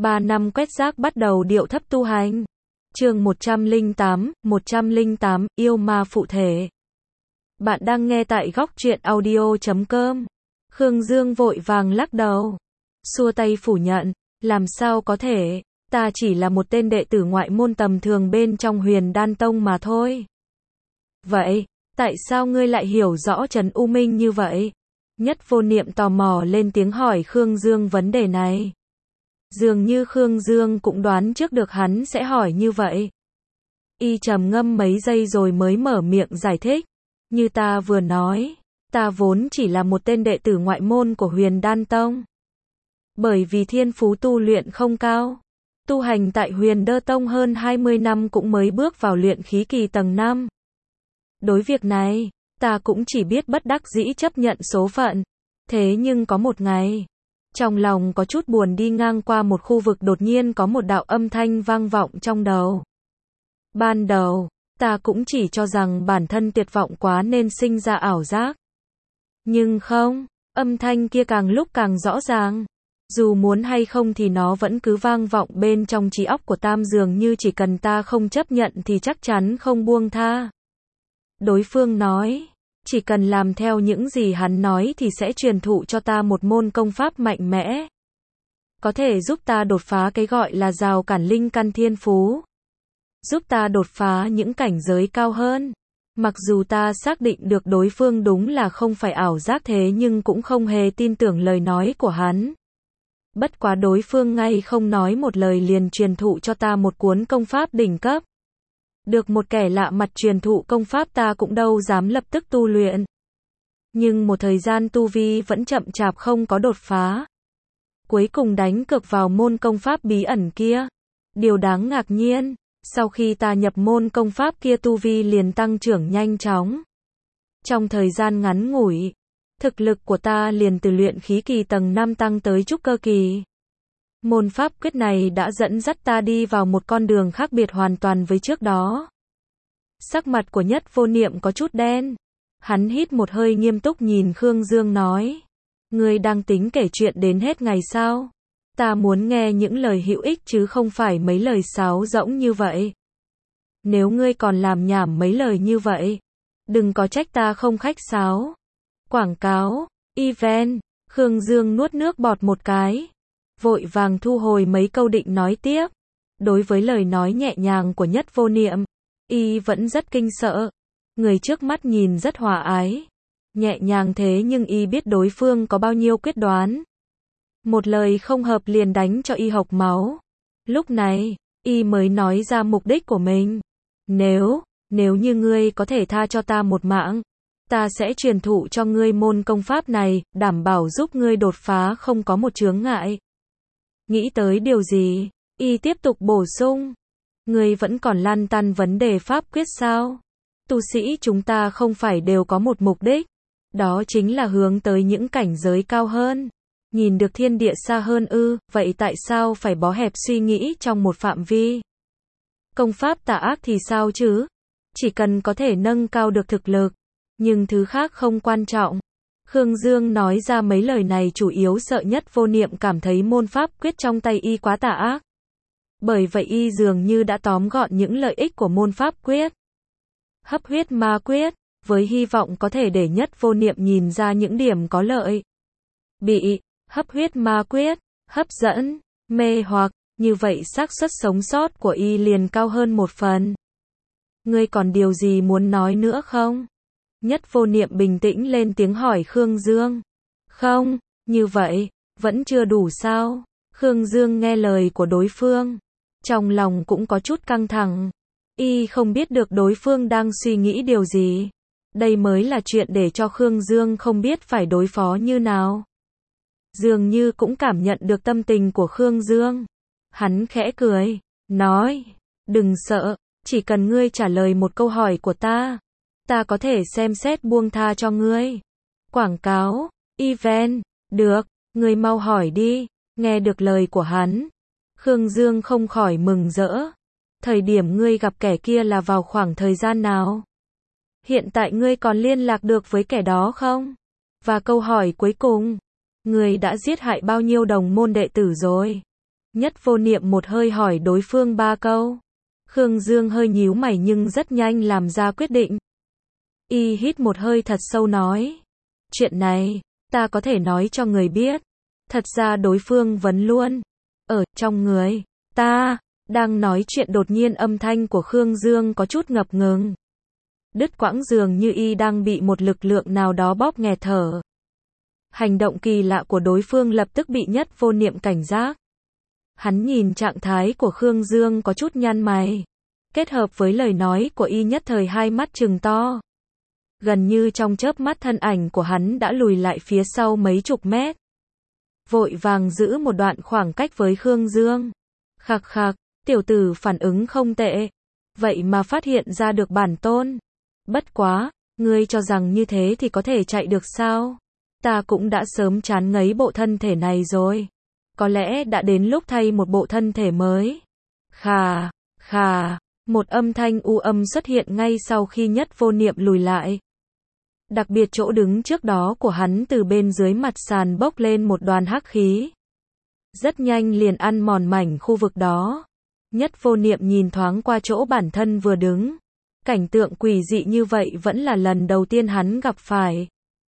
3 năm quét rác bắt đầu điệu thấp tu hành. Chương 108, yêu ma phụ thể. Bạn đang nghe tại góc truyện audio.com. Khương Dương vội vàng lắc đầu, xua tay phủ nhận, làm sao có thể, ta chỉ là một tên đệ tử ngoại môn tầm thường bên trong Huyền Đan Tông mà thôi. Vậy, tại sao ngươi lại hiểu rõ Trần U Minh như vậy? Nhất Vô Niệm tò mò lên tiếng hỏi Khương Dương vấn đề này. Dường như Khương Dương cũng đoán trước được hắn sẽ hỏi như vậy. Y trầm ngâm mấy giây rồi mới mở miệng giải thích. Như ta vừa nói, ta vốn chỉ là một tên đệ tử ngoại môn của Huyền Đan Tông. Bởi vì thiên phú tu luyện không cao, tu hành tại Huyền Đơ Tông hơn 20 năm cũng mới bước vào luyện khí kỳ tầng 5. Đối việc này, ta cũng chỉ biết bất đắc dĩ chấp nhận số phận. Thế nhưng có một ngày, trong lòng có chút buồn đi ngang qua một khu vực đột nhiên có một đạo âm thanh vang vọng trong đầu. Ban đầu, ta cũng chỉ cho rằng bản thân tuyệt vọng quá nên sinh ra ảo giác. Nhưng không, âm thanh kia càng lúc càng rõ ràng. Dù muốn hay không thì nó vẫn cứ vang vọng bên trong trí óc của Tam, dường như chỉ cần ta không chấp nhận thì chắc chắn không buông tha. Đối phương nói, chỉ cần làm theo những gì hắn nói thì sẽ truyền thụ cho ta một môn công pháp mạnh mẽ. Có thể giúp ta đột phá cái gọi là rào cản linh căn thiên phú. Giúp ta đột phá những cảnh giới cao hơn. Mặc dù ta xác định được đối phương đúng là không phải ảo giác thế nhưng cũng không hề tin tưởng lời nói của hắn. Bất quá đối phương ngay không nói một lời liền truyền thụ cho ta một cuốn công pháp đỉnh cấp. Được một kẻ lạ mặt truyền thụ công pháp ta cũng đâu dám lập tức tu luyện. Nhưng một thời gian tu vi vẫn chậm chạp không có đột phá. Cuối cùng đánh cược vào môn công pháp bí ẩn kia. Điều đáng ngạc nhiên, sau khi ta nhập môn công pháp kia tu vi liền tăng trưởng nhanh chóng. Trong thời gian ngắn ngủi, thực lực của ta liền từ luyện khí kỳ tầng 5 tăng tới trúc cơ kỳ. Môn pháp quyết này đã dẫn dắt ta đi vào một con đường khác biệt hoàn toàn với trước đó. Sắc mặt của Nhất Vô Niệm có chút đen. Hắn hít một hơi nghiêm túc nhìn Khương Dương nói. Ngươi đang tính kể chuyện đến hết ngày sao? Ta muốn nghe những lời hữu ích chứ không phải mấy lời sáo rỗng như vậy. Nếu ngươi còn làm nhảm mấy lời như vậy, đừng có trách ta không khách sáo. Quảng cáo, event, Khương Dương nuốt nước bọt một cái. Vội vàng thu hồi mấy câu định nói tiếp. Đối với lời nói nhẹ nhàng của Nhất Vô Niệm, y vẫn rất kinh sợ. Người trước mắt nhìn rất hòa ái, nhẹ nhàng thế nhưng y biết đối phương có bao nhiêu quyết đoán. Một lời không hợp liền đánh cho y hộc máu. Lúc này, y mới nói ra mục đích của mình. Nếu như ngươi có thể tha cho ta một mạng, ta sẽ truyền thụ cho ngươi môn công pháp này, đảm bảo giúp ngươi đột phá không có một chướng ngại. Nghĩ tới điều gì, y tiếp tục bổ sung. Ngươi vẫn còn lăn tăn vấn đề pháp quyết sao? Tu sĩ chúng ta không phải đều có một mục đích, đó chính là hướng tới những cảnh giới cao hơn, nhìn được thiên địa xa hơn ư? Vậy tại sao phải bó hẹp suy nghĩ trong một phạm vi? Công pháp tà ác thì sao chứ? Chỉ cần có thể nâng cao được thực lực, nhưng thứ khác không quan trọng. Khương Dương nói ra mấy lời này chủ yếu sợ Nhất Vô Niệm cảm thấy môn pháp quyết trong tay y quá tà ác. Bởi vậy y dường như đã tóm gọn những lợi ích của môn pháp quyết. Hấp huyết ma quyết, với hy vọng có thể để Nhất Vô Niệm nhìn ra những điểm có lợi. Bị hấp huyết ma quyết hấp dẫn, mê hoặc, như vậy xác suất sống sót của y liền cao hơn một phần. Ngươi còn điều gì muốn nói nữa không? Nhất Vô Niệm bình tĩnh lên tiếng hỏi Khương Dương. Không, như vậy, vẫn chưa đủ sao? Khương Dương nghe lời của đối phương, trong lòng cũng có chút căng thẳng. Y không biết được đối phương đang suy nghĩ điều gì. Đây mới là chuyện để cho Khương Dương không biết phải đối phó như nào. Dường như cũng cảm nhận được tâm tình của Khương Dương. Hắn khẽ cười, nói, đừng sợ, chỉ cần ngươi trả lời một câu hỏi của ta có thể xem xét buông tha cho ngươi. Quảng cáo, event, được, ngươi mau hỏi đi. Nghe được lời của hắn, Khương Dương không khỏi mừng rỡ. Thời điểm ngươi gặp kẻ kia là vào khoảng thời gian nào? Hiện tại ngươi còn liên lạc được với kẻ đó không? Và câu hỏi cuối cùng, ngươi đã giết hại bao nhiêu đồng môn đệ tử rồi? Nhất Vô Niệm một hơi hỏi đối phương 3 câu. Khương Dương hơi nhíu mày nhưng rất nhanh làm ra quyết định. Y hít một hơi thật sâu nói. Chuyện này, ta có thể nói cho người biết. Thật ra đối phương vấn luôn. Ở trong người, ta, đang nói chuyện đột nhiên âm thanh của Khương Dương có chút ngập ngừng. Đứt quãng dường như y đang bị một lực lượng nào đó bóp nghẹt thở. Hành động kỳ lạ của đối phương lập tức bị Nhất Vô Niệm cảnh giác. Hắn nhìn trạng thái của Khương Dương có chút nhăn mày. Kết hợp với lời nói của y nhất thời hai mắt trừng to. Gần như trong chớp mắt thân ảnh của hắn đã lùi lại phía sau mấy chục mét. Vội vàng giữ một đoạn khoảng cách với Khương Dương. Khạc khạc, tiểu tử phản ứng không tệ. Vậy mà phát hiện ra được bản tôn. Bất quá, ngươi cho rằng như thế thì có thể chạy được sao? Ta cũng đã sớm chán ngấy bộ thân thể này rồi. Có lẽ đã đến lúc thay một bộ thân thể mới. Khà, khà, một âm thanh u âm xuất hiện ngay sau khi Nhất Vô Niệm lùi lại. Đặc biệt chỗ đứng trước đó của hắn từ bên dưới mặt sàn bốc lên một đoàn hắc khí. Rất nhanh liền ăn mòn mảnh khu vực đó. Nhất Vô Niệm nhìn thoáng qua chỗ bản thân vừa đứng. Cảnh tượng quỷ dị như vậy vẫn là lần đầu tiên hắn gặp phải.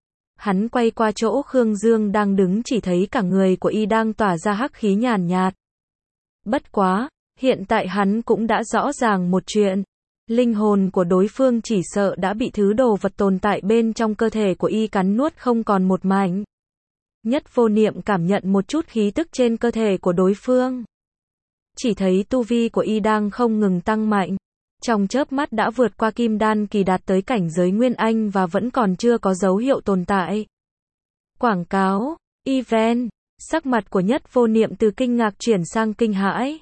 Hắn quay qua chỗ Khương Dương đang đứng chỉ thấy cả người của y đang tỏa ra hắc khí nhàn nhạt. Bất quá, hiện tại hắn cũng đã rõ ràng một chuyện. Linh hồn của đối phương chỉ sợ đã bị thứ đồ vật tồn tại bên trong cơ thể của y cắn nuốt không còn một mảnh. Nhất Vô Niệm cảm nhận một chút khí tức trên cơ thể của đối phương. Chỉ thấy tu vi của y đang không ngừng tăng mạnh. Trong chớp mắt đã vượt qua kim đan kỳ đạt tới cảnh giới Nguyên Anh và vẫn còn chưa có dấu hiệu tồn tại. Quảng cáo, event, sắc mặt của Nhất Vô Niệm từ kinh ngạc chuyển sang kinh hãi.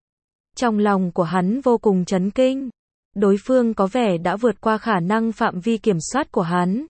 Trong lòng của hắn vô cùng chấn kinh. Đối phương có vẻ đã vượt qua khả năng phạm vi kiểm soát của hắn.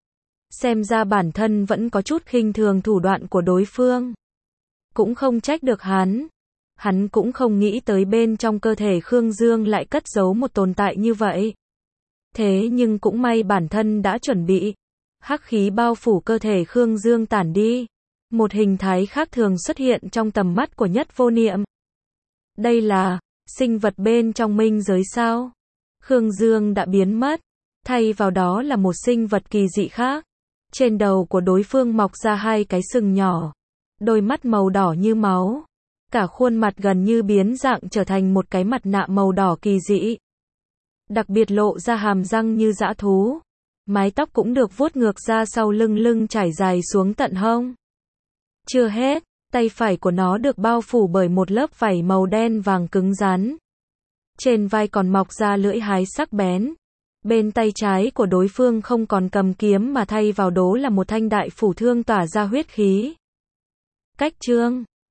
Xem ra bản thân vẫn có chút khinh thường thủ đoạn của đối phương. Cũng không trách được hắn. Hắn cũng không nghĩ tới bên trong cơ thể Khương Dương lại cất giấu một tồn tại như vậy. Thế nhưng cũng may bản thân đã chuẩn bị. Hắc khí bao phủ cơ thể Khương Dương tản đi. Một hình thái khác thường xuất hiện trong tầm mắt của Nhất Vô Niệm. Đây là sinh vật bên trong minh giới sao? Khương Dương đã biến mất. Thay vào đó là một sinh vật kỳ dị khác. Trên đầu của đối phương mọc ra hai cái sừng nhỏ. Đôi mắt màu đỏ như máu. Cả khuôn mặt gần như biến dạng trở thành một cái mặt nạ màu đỏ kỳ dị. Đặc biệt lộ ra hàm răng như dã thú. Mái tóc cũng được vuốt ngược ra sau lưng trải dài xuống tận hông. Chưa hết, tay phải của nó được bao phủ bởi một lớp vảy màu đen vàng cứng rắn. Trên vai còn mọc ra lưỡi hái sắc bén. Bên tay trái của đối phương không còn cầm kiếm mà thay vào đó là một thanh đại phủ thương tỏa ra huyết khí. Cách chương